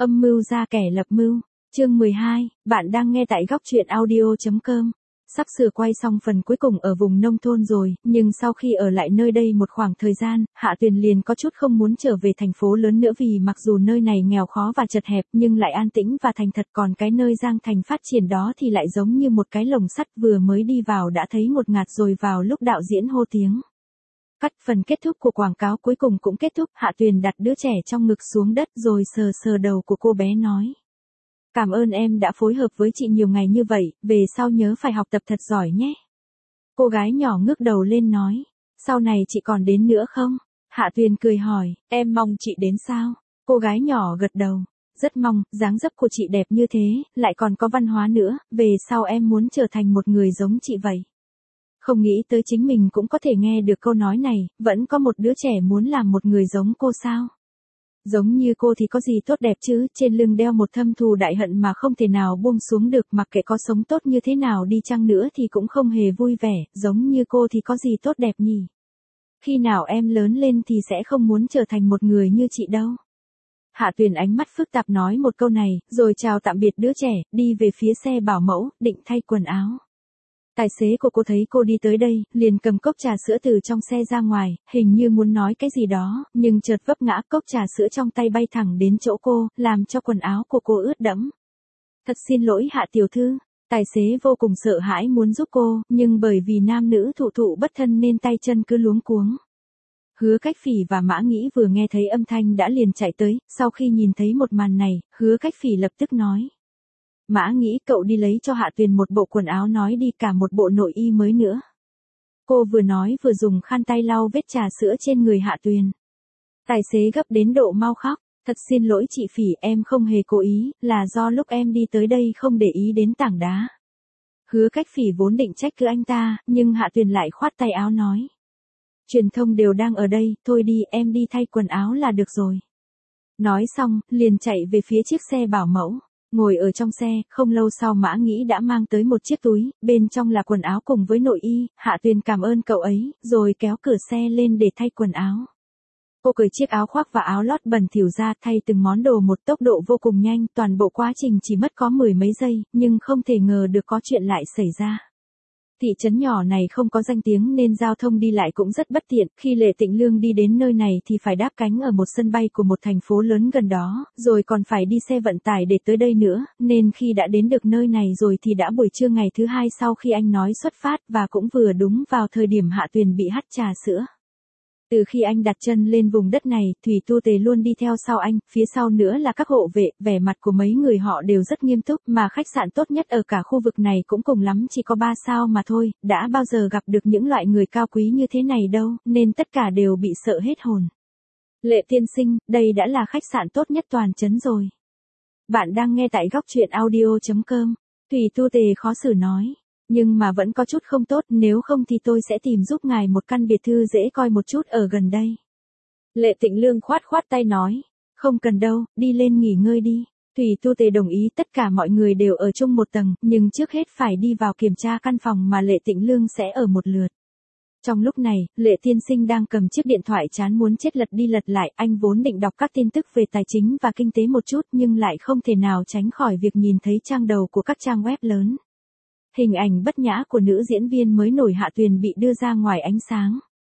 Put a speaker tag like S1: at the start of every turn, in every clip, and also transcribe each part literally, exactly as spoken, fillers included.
S1: Âm mưu ra kẻ lập mưu. Chương mười hai, bạn đang nghe tại góc truyện audio.com. Sắp sửa quay xong phần cuối cùng ở vùng nông thôn rồi, nhưng sau khi ở lại nơi đây một khoảng thời gian, Hạ Tuyền liền có chút không muốn trở về thành phố lớn nữa vì mặc dù nơi này nghèo khó và chật hẹp nhưng lại an tĩnh và thành thật, còn cái nơi Giang Thành phát triển đó thì lại giống như một cái lồng sắt, vừa mới đi vào đã thấy ngột ngạt rồi vào lúc đạo diễn hô tiếng cắt. Phần kết thúc của quảng cáo cuối cùng cũng kết thúc, Hạ Tuyền đặt đứa trẻ trong ngực xuống đất rồi sờ sờ đầu của cô bé nói. Cảm ơn em đã phối hợp với chị nhiều ngày như vậy, về sau nhớ phải học tập thật giỏi nhé. Cô gái nhỏ ngước đầu lên nói, sau này chị còn đến nữa không? Hạ Tuyền cười hỏi, em mong chị đến sao? Cô gái nhỏ gật đầu, rất mong, dáng dấp của chị đẹp như thế, lại còn có văn hóa nữa, về sau em muốn trở thành một người giống chị vậy. Không nghĩ tới chính mình cũng có thể nghe được câu nói này, vẫn có một đứa trẻ muốn làm một người giống cô sao? Giống như cô thì có gì tốt đẹp chứ, trên lưng đeo một thâm thù đại hận mà không thể nào buông xuống được, mặc kệ có sống tốt như thế nào đi chăng nữa thì cũng không hề vui vẻ, giống như cô thì có gì tốt đẹp nhỉ? Khi nào em lớn lên thì sẽ không muốn trở thành một người như chị đâu. Hạ Tuyền ánh mắt phức tạp nói một câu này, rồi chào tạm biệt đứa trẻ, đi về phía xe bảo mẫu, định thay quần áo. Tài xế của cô thấy cô đi tới đây, liền cầm cốc trà sữa từ trong xe ra ngoài, hình như muốn nói cái gì đó, nhưng chợt vấp ngã, cốc trà sữa trong tay bay thẳng đến chỗ cô, làm cho quần áo của cô ướt đẫm. Thật xin lỗi Hạ tiểu thư. Tài xế vô cùng sợ hãi muốn giúp cô, nhưng bởi vì nam nữ thụ thụ bất thân nên tay chân cứ luống cuống. Hứa Cách Phỉ và Mã Nghĩ vừa nghe thấy âm thanh đã liền chạy tới, sau khi nhìn thấy một màn này, Hứa Cách Phỉ lập tức nói. Mã Nghĩ, cậu đi lấy cho Hạ Tuyền một bộ quần áo, nói đi, cả một bộ nội y mới nữa. Cô vừa nói vừa dùng khăn tay lau vết trà sữa trên người Hạ Tuyền. Tài xế gấp đến độ mau khóc, thật xin lỗi chị Phỉ, em không hề cố ý, là do lúc em đi tới đây không để ý đến tảng đá. Hứa Cách Phỉ vốn định trách cứ anh ta, nhưng Hạ Tuyền lại khoát tay áo nói. Truyền thông đều đang ở đây, thôi đi, em đi thay quần áo là được rồi. Nói xong, liền chạy về phía chiếc xe bảo mẫu. Ngồi ở trong xe, không lâu sau Mã Nghĩ đã mang tới một chiếc túi, bên trong là quần áo cùng với nội y. Hạ Tuyền cảm ơn cậu ấy, rồi kéo cửa xe lên để thay quần áo. Cô cởi chiếc áo khoác và áo lót bẩn thỉu ra, thay từng món đồ một tốc độ vô cùng nhanh, toàn bộ quá trình chỉ mất có mười mấy giây, nhưng không thể ngờ được có chuyện lại xảy ra. Thị trấn nhỏ này không có danh tiếng nên giao thông đi lại cũng rất bất tiện, khi Lệ Tịnh Lương đi đến nơi này thì phải đáp cánh ở một sân bay của một thành phố lớn gần đó, rồi còn phải đi xe vận tải để tới đây nữa, nên khi đã đến được nơi này rồi thì đã buổi trưa ngày thứ hai sau khi anh nói xuất phát, và cũng vừa đúng vào thời điểm Hạ Tuyền bị hắt trà sữa. Từ khi anh đặt chân lên vùng đất này, Thủy Tu Tề luôn đi theo sau anh, phía sau nữa là các hộ vệ, vẻ mặt của mấy người họ đều rất nghiêm túc, mà khách sạn tốt nhất ở cả khu vực này cũng cùng lắm chỉ có ba sao mà thôi, đã bao giờ gặp được những loại người cao quý như thế này đâu, nên tất cả đều bị sợ hết hồn. Lệ tiên sinh, đây đã là khách sạn tốt nhất toàn trấn rồi. Bạn đang nghe tại góc truyện audio.com. Thủy Tu Tề khó xử nói. Nhưng mà vẫn có chút không tốt, nếu không thì tôi sẽ tìm giúp ngài một căn biệt thư dễ coi một chút ở gần đây. Lệ Tịnh Lương khoát khoát tay nói, không cần đâu, đi lên nghỉ ngơi đi. Thủy Tu Tề đồng ý, tất cả mọi người đều ở chung một tầng, nhưng trước hết phải đi vào kiểm tra căn phòng mà Lệ Tịnh Lương sẽ ở một lượt. Trong lúc này, Lệ tiên sinh đang cầm chiếc điện thoại chán muốn chết lật đi lật lại, anh vốn định đọc các tin tức về tài chính và kinh tế một chút nhưng lại không thể nào tránh khỏi việc nhìn thấy trang đầu của các trang web lớn. Hình ảnh bất nhã của nữ diễn viên mới nổi Hạ Tuyền bị đưa ra ngoài ánh sáng.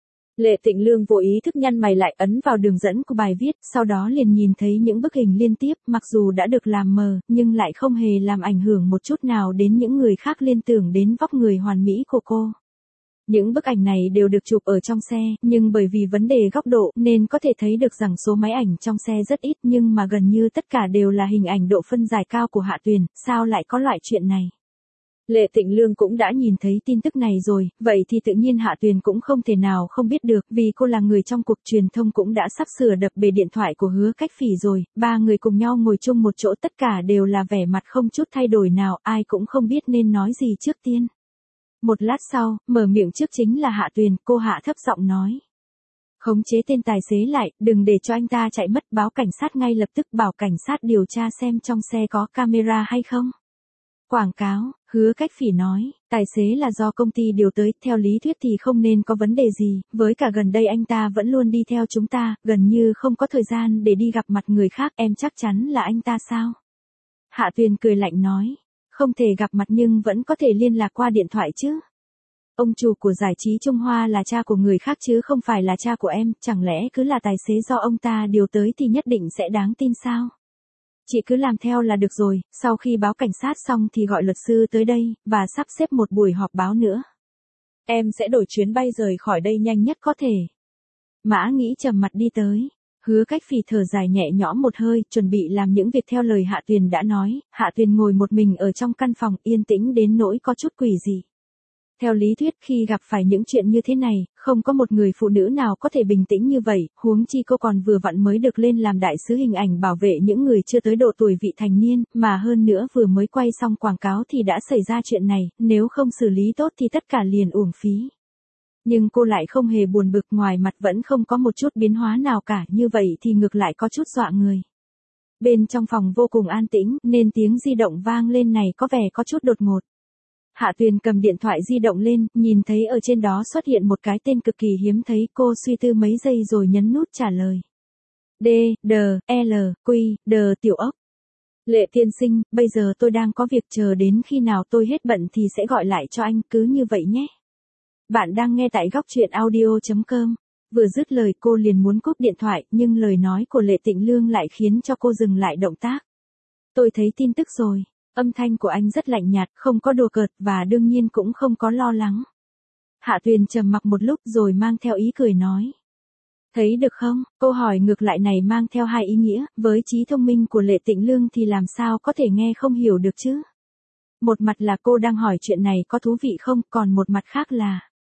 S1: Lệ Tịnh Lương vô ý thức nhăn mày lại, ấn vào đường dẫn của bài viết, sau đó liền nhìn thấy những bức hình liên tiếp, mặc dù đã được làm mờ, nhưng lại không hề làm ảnh hưởng một chút nào đến những người khác liên tưởng đến vóc người hoàn mỹ của cô. Những bức ảnh này đều được chụp ở trong xe, nhưng bởi vì vấn đề góc độ nên có thể thấy được rằng số máy ảnh trong xe rất ít, nhưng mà gần như tất cả đều là hình ảnh độ phân giải cao của Hạ Tuyền, sao lại có loại chuyện này? Lệ Tịnh Lương cũng đã nhìn thấy tin tức này rồi, vậy thì tự nhiên Hạ Tuyền cũng không thể nào không biết được, vì cô là người trong cuộc truyền thông cũng đã sắp sửa đập bể điện thoại của Hứa Cách Phỉ rồi, ba người cùng nhau ngồi chung một chỗ, tất cả đều là vẻ mặt không chút thay đổi nào, ai cũng không biết nên nói gì trước tiên. Một lát sau, mở miệng trước chính là Hạ Tuyền, cô hạ thấp giọng nói. Khống chế tên tài xế lại, đừng để cho anh ta chạy mất, báo cảnh sát ngay lập tức, bảo cảnh sát điều tra xem trong xe có camera hay không. Quảng cáo, Hứa Cách Phỉ nói, tài xế là do công ty điều tới, theo lý thuyết thì không nên có vấn đề gì, với cả gần đây anh ta vẫn luôn đi theo chúng ta, gần như không có thời gian để đi gặp mặt người khác, em chắc chắn là anh ta sao? Hạ Tuyền cười lạnh nói, không thể gặp mặt nhưng vẫn có thể liên lạc qua điện thoại chứ. Ông chủ của giải trí Trung Hoa là cha của người khác chứ không phải là cha của em, chẳng lẽ cứ là tài xế do ông ta điều tới thì nhất định sẽ đáng tin sao? Chị cứ làm theo là được rồi, sau khi báo cảnh sát xong thì gọi luật sư tới đây, và sắp xếp một buổi họp báo nữa. Em sẽ đổi chuyến bay rời khỏi đây nhanh nhất có thể. Mã Nghĩ trầm mặt đi tới. Hứa Cách Phỉ thở dài nhẹ nhõm một hơi, chuẩn bị làm những việc theo lời Hạ Tuyền đã nói. Hạ Tuyền ngồi một mình ở trong căn phòng, yên tĩnh đến nỗi có chút quỷ dị. Theo lý thuyết khi gặp phải những chuyện như thế này, không có một người phụ nữ nào có thể bình tĩnh như vậy, huống chi cô còn vừa vặn mới được lên làm đại sứ hình ảnh bảo vệ những người chưa tới độ tuổi vị thành niên, mà hơn nữa vừa mới quay xong quảng cáo thì đã xảy ra chuyện này, nếu không xử lý tốt thì tất cả liền uổng phí. Nhưng cô lại không hề buồn bực, ngoài mặt vẫn không có một chút biến hóa nào cả, như vậy thì ngược lại có chút dọa người. Bên trong phòng vô cùng an tĩnh, nên tiếng di động vang lên này có vẻ có chút đột ngột. Hạ Tuyền cầm điện thoại di động lên, nhìn thấy ở trên đó xuất hiện một cái tên cực kỳ hiếm thấy, cô suy tư mấy giây rồi nhấn nút trả lời. D, D, L, Q, D tiểu ốc. Lệ tiên sinh, bây giờ tôi đang có việc, chờ đến khi nào tôi hết bận thì sẽ gọi lại cho anh, cứ như vậy nhé. Bạn đang nghe tại góc truyện audio chấm com. Vừa dứt lời cô liền muốn cúp điện thoại, nhưng lời nói của Lệ Tịnh Lương lại khiến cho cô dừng lại động tác. Tôi thấy tin tức rồi. Âm thanh của anh rất lạnh nhạt, không có đùa cợt và đương nhiên cũng không có lo lắng. Hạ Tuyền trầm mặc một lúc rồi mang theo ý cười nói. Thấy được không? Câu hỏi ngược lại này mang theo hai ý nghĩa, với trí thông minh của Lệ Tịnh Lương thì làm sao có thể nghe không hiểu được chứ? Một mặt là cô đang hỏi chuyện này có thú vị không, còn một mặt khác là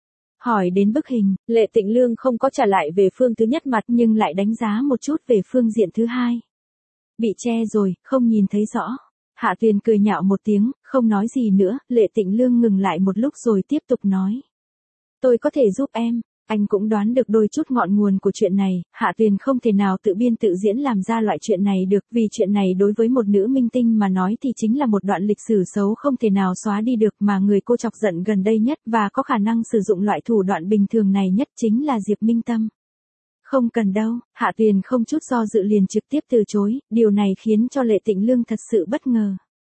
S1: hỏi đến bức hình. Lệ Tịnh Lương không có trả lại về phương thứ nhất mặt nhưng lại đánh giá một chút về phương diện thứ hai. Bị che rồi, không nhìn thấy rõ. Hạ Tuyền cười nhạo một tiếng, không nói gì nữa, Lệ Tịnh Lương ngừng lại một lúc rồi tiếp tục nói. Tôi có thể giúp em, anh cũng đoán được đôi chút ngọn nguồn của chuyện này, Hạ Tuyền không thể nào tự biên tự diễn làm ra loại chuyện này được, vì chuyện này đối với một nữ minh tinh mà nói thì chính là một đoạn lịch sử xấu không thể nào xóa đi được, mà người cô chọc giận gần đây nhất và có khả năng sử dụng loại thủ đoạn bình thường này nhất chính là Diệp Minh Tâm. Không cần đâu, Hạ Tuyền không chút do dự liền trực tiếp từ chối, điều này khiến cho Lệ Tịnh Lương thật sự bất ngờ.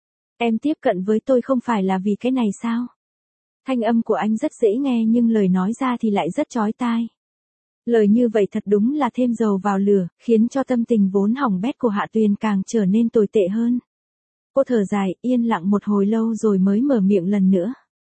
S1: Em tiếp cận với tôi không phải là vì cái này sao? Thanh âm của anh rất dễ nghe nhưng lời nói ra thì lại rất chói tai. Lời như vậy thật đúng là thêm dầu vào lửa, khiến cho tâm tình vốn hỏng bét của Hạ Tuyền càng trở nên tồi tệ hơn. Cô thở dài, yên lặng một hồi lâu rồi mới mở miệng lần nữa.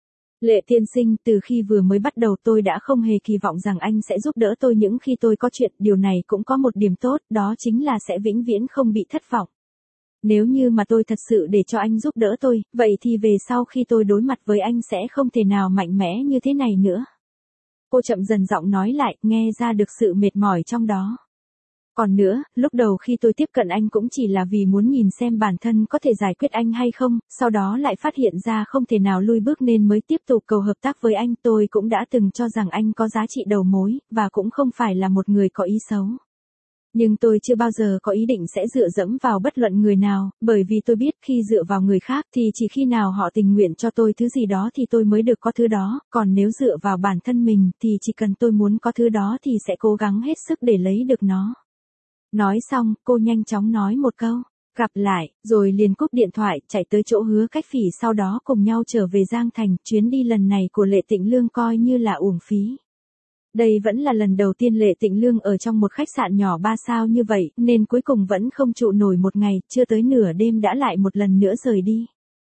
S1: Lệ tiên sinh, từ khi vừa mới bắt đầu tôi đã không hề kỳ vọng rằng anh sẽ giúp đỡ tôi những khi tôi có chuyện, điều này cũng có một điểm tốt, đó chính là sẽ vĩnh viễn không bị thất vọng. Nếu như mà tôi thật sự để cho anh giúp đỡ tôi, vậy thì về sau khi tôi đối mặt với anh sẽ không thể nào mạnh mẽ như thế này nữa. Cô chậm dần giọng nói lại, nghe ra được sự mệt mỏi trong đó. Còn nữa, lúc đầu khi tôi tiếp cận anh cũng chỉ là vì muốn nhìn xem bản thân có thể giải quyết anh hay không, sau đó lại phát hiện ra không thể nào lui bước nên mới tiếp tục cầu hợp tác với anh. Tôi cũng đã từng cho rằng anh có giá trị đầu mối, và cũng không phải là một người có ý xấu. Nhưng tôi chưa bao giờ có ý định sẽ dựa dẫm vào bất luận người nào, bởi vì tôi biết khi dựa vào người khác thì chỉ khi nào họ tình nguyện cho tôi thứ gì đó thì tôi mới được có thứ đó, còn nếu dựa vào bản thân mình thì chỉ cần tôi muốn có thứ đó thì sẽ cố gắng hết sức để lấy được nó. Nói xong, cô nhanh chóng nói một câu, gặp lại, rồi liền cúp điện thoại, chạy tới chỗ Hứa Cách Phỉ, sau đó cùng nhau trở về Giang Thành. Chuyến đi lần này của Lệ Tịnh Lương coi như là uổng phí. Đây vẫn là lần đầu tiên Lệ Tịnh Lương ở trong một khách sạn nhỏ ba sao như vậy, nên cuối cùng vẫn không trụ nổi một ngày, chưa tới nửa đêm đã lại một lần nữa rời đi.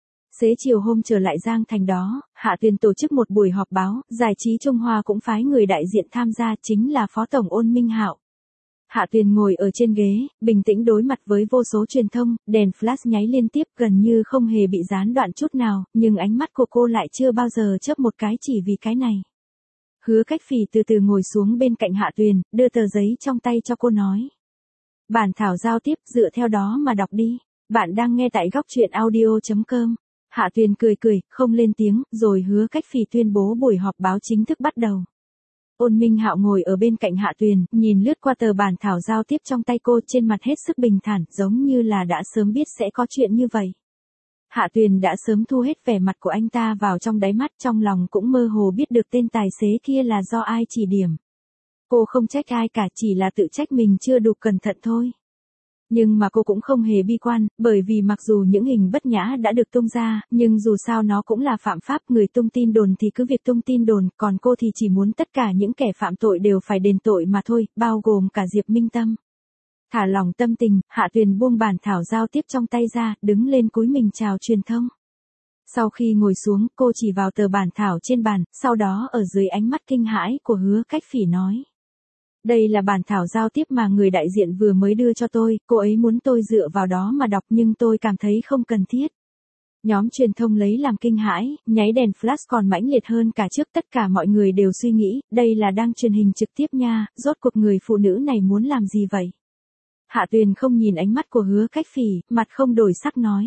S1: Xế chiều hôm trở lại Giang Thành đó, Hạ Tuyền tổ chức một buổi họp báo, giải trí Trung Hoa cũng phái người đại diện tham gia, chính là Phó Tổng Ôn Minh Hạo. Hạ Tuyền ngồi ở trên ghế, bình tĩnh đối mặt với vô số truyền thông, đèn flash nháy liên tiếp gần như không hề bị gián đoạn chút nào, nhưng ánh mắt của cô lại chưa bao giờ chớp một cái chỉ vì cái này. Hứa Cách Phỉ từ từ ngồi xuống bên cạnh Hạ Tuyền, đưa tờ giấy trong tay cho cô nói. Bản thảo giao tiếp, dựa theo đó mà đọc đi. Bạn đang nghe tại góc truyện audio chấm com. Hạ Tuyền cười cười, không lên tiếng, rồi Hứa Cách Phỉ tuyên bố buổi họp báo chính thức bắt đầu. Ôn Minh Hạo ngồi ở bên cạnh Hạ Tuyền, nhìn lướt qua tờ bản thảo giao tiếp trong tay cô, trên mặt hết sức bình thản, giống như là đã sớm biết sẽ có chuyện như vậy. Hạ Tuyền đã sớm thu hết vẻ mặt của anh ta vào trong đáy mắt, trong lòng cũng mơ hồ biết được tên tài xế kia là do ai chỉ điểm. Cô không trách ai cả, chỉ là tự trách mình chưa đủ cẩn thận thôi. Nhưng mà cô cũng không hề bi quan, bởi vì mặc dù những hình bất nhã đã được tung ra, nhưng dù sao nó cũng là phạm pháp, người tung tin đồn thì cứ việc tung tin đồn, còn cô thì chỉ muốn tất cả những kẻ phạm tội đều phải đền tội mà thôi, bao gồm cả Diệp Minh Tâm. Thả lòng tâm tình, Hạ Tuyền buông bản thảo giao tiếp trong tay ra, đứng lên cúi mình chào truyền thông. Sau khi ngồi xuống, cô chỉ vào tờ bản thảo trên bàn, sau đó ở dưới ánh mắt kinh hãi của Hứa Cách Phỉ nói. Đây là bản thảo giao tiếp mà người đại diện vừa mới đưa cho tôi, cô ấy muốn tôi dựa vào đó mà đọc nhưng tôi cảm thấy không cần thiết. Nhóm truyền thông lấy làm kinh hãi, nháy đèn flash còn mãnh liệt hơn cả trước, tất cả mọi người đều suy nghĩ, đây là đang truyền hình trực tiếp nha, rốt cuộc người phụ nữ này muốn làm gì vậy? Hạ Tuyền không nhìn ánh mắt của Hứa Cách Phỉ, mặt không đổi sắc nói.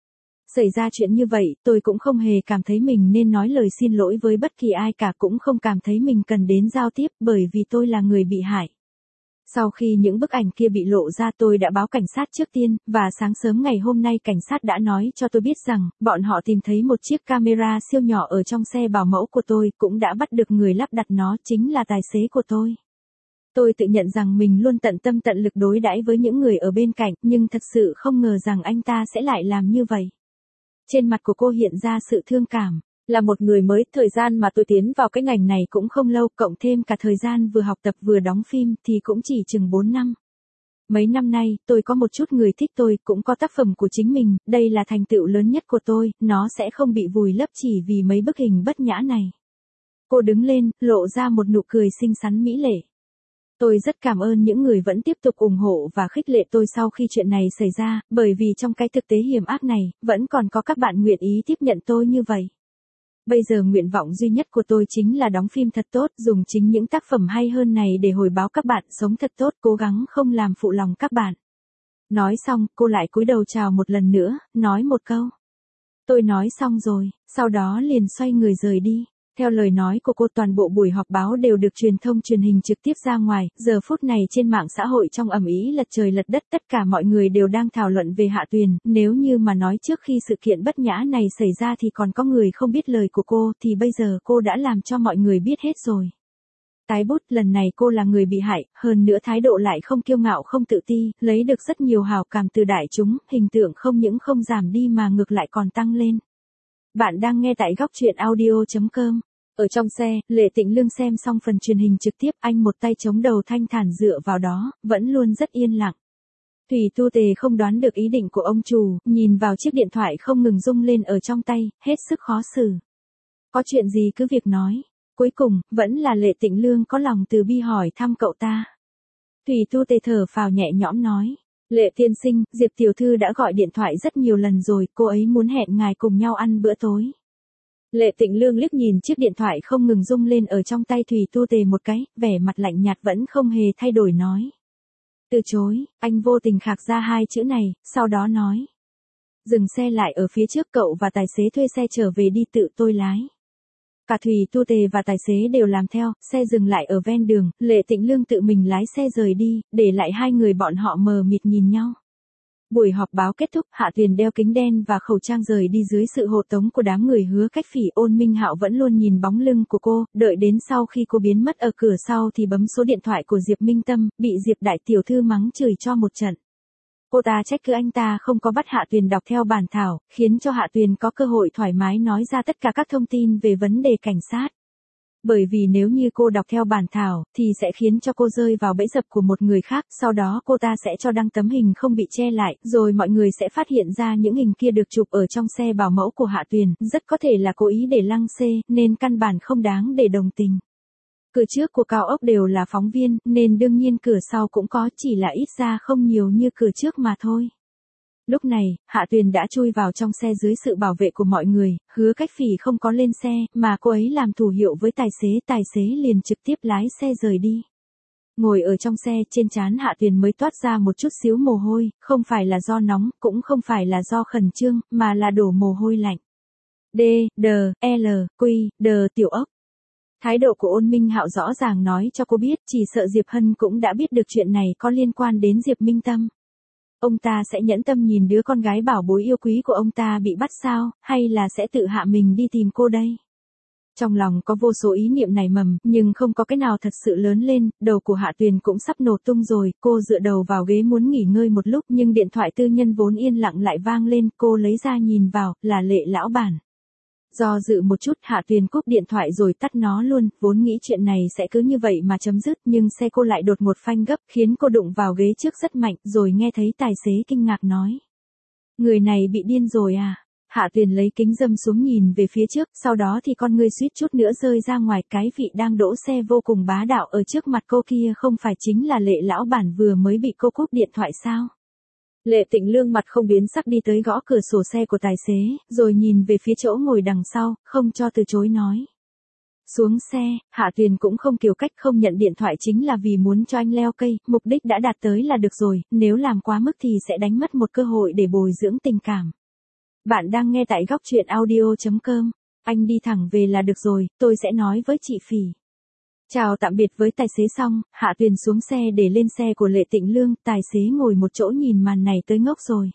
S1: Xảy ra chuyện như vậy, tôi cũng không hề cảm thấy mình nên nói lời xin lỗi với bất kỳ ai cả, cũng không cảm thấy mình cần đến giao tiếp, bởi vì tôi là người bị hại. Sau khi những bức ảnh kia bị lộ ra, tôi đã báo cảnh sát trước tiên, và sáng sớm ngày hôm nay cảnh sát đã nói cho tôi biết rằng, bọn họ tìm thấy một chiếc camera siêu nhỏ ở trong xe bảo mẫu của tôi, cũng đã bắt được người lắp đặt nó, chính là tài xế của tôi. Tôi tự nhận rằng mình luôn tận tâm tận lực đối đãi với những người ở bên cạnh, nhưng thật sự không ngờ rằng anh ta sẽ lại làm như vậy. Trên mặt của cô hiện ra sự thương cảm. Là một người mới, thời gian mà tôi tiến vào cái ngành này cũng không lâu, cộng thêm cả thời gian vừa học tập vừa đóng phim thì cũng chỉ chừng bốn năm. Mấy năm nay, tôi có một chút người thích tôi, cũng có tác phẩm của chính mình, đây là thành tựu lớn nhất của tôi, nó sẽ không bị vùi lấp chỉ vì mấy bức hình bất nhã này. Cô đứng lên, lộ ra một nụ cười xinh xắn mỹ lệ. Tôi rất cảm ơn những người vẫn tiếp tục ủng hộ và khích lệ tôi sau khi chuyện này xảy ra, bởi vì trong cái thực tế hiểm ác này, vẫn còn có các bạn nguyện ý tiếp nhận tôi như vậy. Bây giờ nguyện vọng duy nhất của tôi chính là đóng phim thật tốt, dùng chính những tác phẩm hay hơn này để hồi báo các bạn, sống thật tốt, cố gắng không làm phụ lòng các bạn. Nói xong, cô lại cúi đầu chào một lần nữa, nói một câu. Tôi nói xong rồi, sau đó liền xoay người rời đi. Theo lời nói của cô, toàn bộ buổi họp báo đều được truyền thông truyền hình trực tiếp ra ngoài, giờ phút này trên mạng xã hội trong ầm ĩ lật trời lật đất, tất cả mọi người đều đang thảo luận về Hạ Tuyền, nếu như mà nói trước khi sự kiện bất nhã này xảy ra thì còn có người không biết lời của cô, thì bây giờ cô đã làm cho mọi người biết hết rồi. Tái bút, lần này cô là người bị hại, hơn nữa thái độ lại không kiêu ngạo không tự ti, lấy được rất nhiều hào cảm từ đại chúng, hình tượng không những không giảm đi mà ngược lại còn tăng lên. Bạn đang nghe tại góc truyện audio chấm com. Ở trong xe, Lệ Tĩnh Lương xem xong phần truyền hình trực tiếp, anh một tay chống đầu thanh thản dựa vào đó, vẫn luôn rất yên lặng. Thủy Tu Tề không đoán được ý định của ông chủ, nhìn vào chiếc điện thoại không ngừng rung lên ở trong tay, hết sức khó xử. Có chuyện gì cứ việc nói. Cuối cùng, vẫn là Lệ Tĩnh Lương có lòng từ bi hỏi thăm cậu ta. Thủy Tu Tề thở phào nhẹ nhõm nói. Lệ tiên sinh, Diệp tiểu thư đã gọi điện thoại rất nhiều lần rồi, cô ấy muốn hẹn ngài cùng nhau ăn bữa tối. Lệ Tĩnh Lương liếc nhìn chiếc điện thoại không ngừng rung lên ở trong tay Thủy Tu Tề một cái, vẻ mặt lạnh nhạt vẫn không hề thay đổi nói. Từ chối, anh vô tình khạc ra hai chữ này, sau đó nói. Dừng xe lại ở phía trước, cậu và tài xế thuê xe trở về đi, tự tôi lái. Cả Thủy Tu Tề và tài xế đều làm theo, xe dừng lại ở ven đường, Lệ Tĩnh Lương tự mình lái xe rời đi, để lại hai người bọn họ mờ mịt nhìn nhau. Buổi họp báo kết thúc, Hạ Tuyền đeo kính đen và khẩu trang rời đi dưới sự hộ tống của đám người Hứa Cách Phỉ. Ôn Minh Hạo vẫn luôn nhìn bóng lưng của cô, đợi đến sau khi cô biến mất ở cửa sau thì bấm số điện thoại của Diệp Minh Tâm, bị Diệp đại tiểu thư mắng chửi cho một trận. Cô ta trách cứ anh ta không có bắt Hạ Tuyền đọc theo bản thảo, khiến cho Hạ Tuyền có cơ hội thoải mái nói ra tất cả các thông tin về vấn đề cảnh sát. Bởi vì nếu như cô đọc theo bản thảo, thì sẽ khiến cho cô rơi vào bẫy dập của một người khác, sau đó cô ta sẽ cho đăng tấm hình không bị che lại, rồi mọi người sẽ phát hiện ra những hình kia được chụp ở trong xe bảo mẫu của Hạ Tuyền, rất có thể là cố ý để lăng xê, nên căn bản không đáng để đồng tình. Cửa trước của cao ốc đều là phóng viên, nên đương nhiên cửa sau cũng có, chỉ là ít ra không nhiều như cửa trước mà thôi. Lúc này, Hạ Tuyền đã chui vào trong xe dưới sự bảo vệ của mọi người, Hứa Cách Phỉ không có lên xe, mà cô ấy làm thủ hiệu với tài xế, tài xế liền trực tiếp lái xe rời đi. Ngồi ở trong xe, trên trán Hạ Tuyền mới toát ra một chút xíu mồ hôi, không phải là do nóng, cũng không phải là do khẩn trương, mà là đổ mồ hôi lạnh. D, D, L, Q, D tiểu ốc. Thái độ của Ôn Minh Hạo rõ ràng nói cho cô biết, chỉ sợ Diệp Hân cũng đã biết được chuyện này có liên quan đến Diệp Minh Tâm. Ông ta sẽ nhẫn tâm nhìn đứa con gái bảo bối yêu quý của ông ta bị bắt sao, hay là sẽ tự hạ mình đi tìm cô đây? Trong lòng có vô số ý niệm nảy mầm, nhưng không có cái nào thật sự lớn lên, đầu của Hạ Tuyền cũng sắp nổ tung rồi, cô dựa đầu vào ghế muốn nghỉ ngơi một lúc nhưng điện thoại tư nhân vốn yên lặng lại vang lên, cô lấy ra nhìn vào, là Lệ lão bản. Do dự một chút Hạ Tuyền cúp điện thoại rồi tắt nó luôn, vốn nghĩ chuyện này sẽ cứ như vậy mà chấm dứt nhưng xe cô lại đột ngột phanh gấp khiến cô đụng vào ghế trước rất mạnh rồi nghe thấy tài xế kinh ngạc nói. Người này bị điên rồi à? Hạ Tuyền lấy kính râm xuống nhìn về phía trước, sau đó thì con ngươi suýt chút nữa rơi ra ngoài, cái vị đang đỗ xe vô cùng bá đạo ở trước mặt cô kia không phải chính là Lệ lão bản vừa mới bị cô cúp điện thoại sao? Lệ Tịnh Lương mặt không biến sắc đi tới gõ cửa sổ xe của tài xế, rồi nhìn về phía chỗ ngồi đằng sau, không cho từ chối nói. Xuống xe, Hạ Tuyền cũng không kiều cách không nhận điện thoại chính là vì muốn cho anh leo cây, mục đích đã đạt tới là được rồi, nếu làm quá mức thì sẽ đánh mất một cơ hội để bồi dưỡng tình cảm. Bạn đang nghe tại góc truyện audio chấm com, anh đi thẳng về là được rồi, tôi sẽ nói với chị Phỉ. Chào tạm biệt với tài xế xong, Hạ Tuyền xuống xe để lên xe của Lệ Tịnh Lương, tài xế ngồi một chỗ nhìn màn này tới ngốc rồi.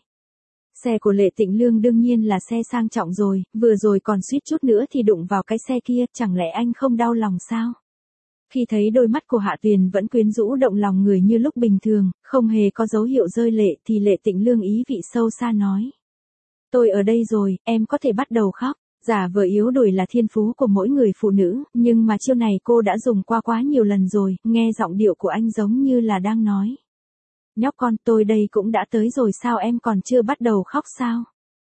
S1: Xe của Lệ Tịnh Lương đương nhiên là xe sang trọng rồi, vừa rồi còn suýt chút nữa thì đụng vào cái xe kia, chẳng lẽ anh không đau lòng sao? Khi thấy đôi mắt của Hạ Tuyền vẫn quyến rũ động lòng người như lúc bình thường, không hề có dấu hiệu rơi lệ thì Lệ Tịnh Lương ý vị sâu xa nói. Tôi ở đây rồi, em có thể bắt đầu khóc. Giả vờ yếu đuối là thiên phú của mỗi người phụ nữ, nhưng mà chiêu này cô đã dùng qua quá nhiều lần rồi, nghe giọng điệu của anh giống như là đang nói. Nhóc con, tôi đây cũng đã tới rồi sao em còn chưa bắt đầu khóc sao?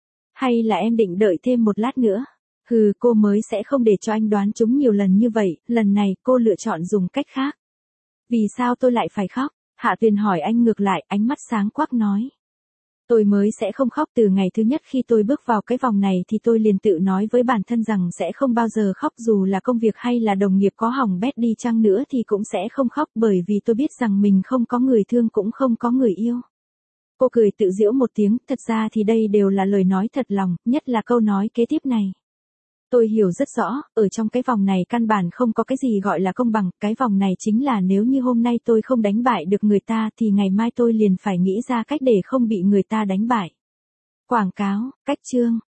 S1: Hay là em định đợi thêm một lát nữa? Hừ, cô mới sẽ không để cho anh đoán trúng nhiều lần như vậy, lần này cô lựa chọn dùng cách khác. Vì sao tôi lại phải khóc? Hạ Tuyền hỏi anh ngược lại, ánh mắt sáng quắc nói. Tôi mới sẽ không khóc, từ ngày thứ nhất khi tôi bước vào cái vòng này thì tôi liền tự nói với bản thân rằng sẽ không bao giờ khóc, dù là công việc hay là đồng nghiệp có hỏng bét đi chăng nữa thì cũng sẽ không khóc, bởi vì tôi biết rằng mình không có người thương cũng không có người yêu. Cô cười tự giễu một tiếng, thật ra thì đây đều là lời nói thật lòng, nhất là câu nói kế tiếp này. Tôi hiểu rất rõ, ở trong cái vòng này căn bản không có cái gì gọi là công bằng, cái vòng này chính là nếu như hôm nay tôi không đánh bại được người ta thì ngày mai tôi liền phải nghĩ ra cách để không bị người ta đánh bại. Quảng cáo, cách chương.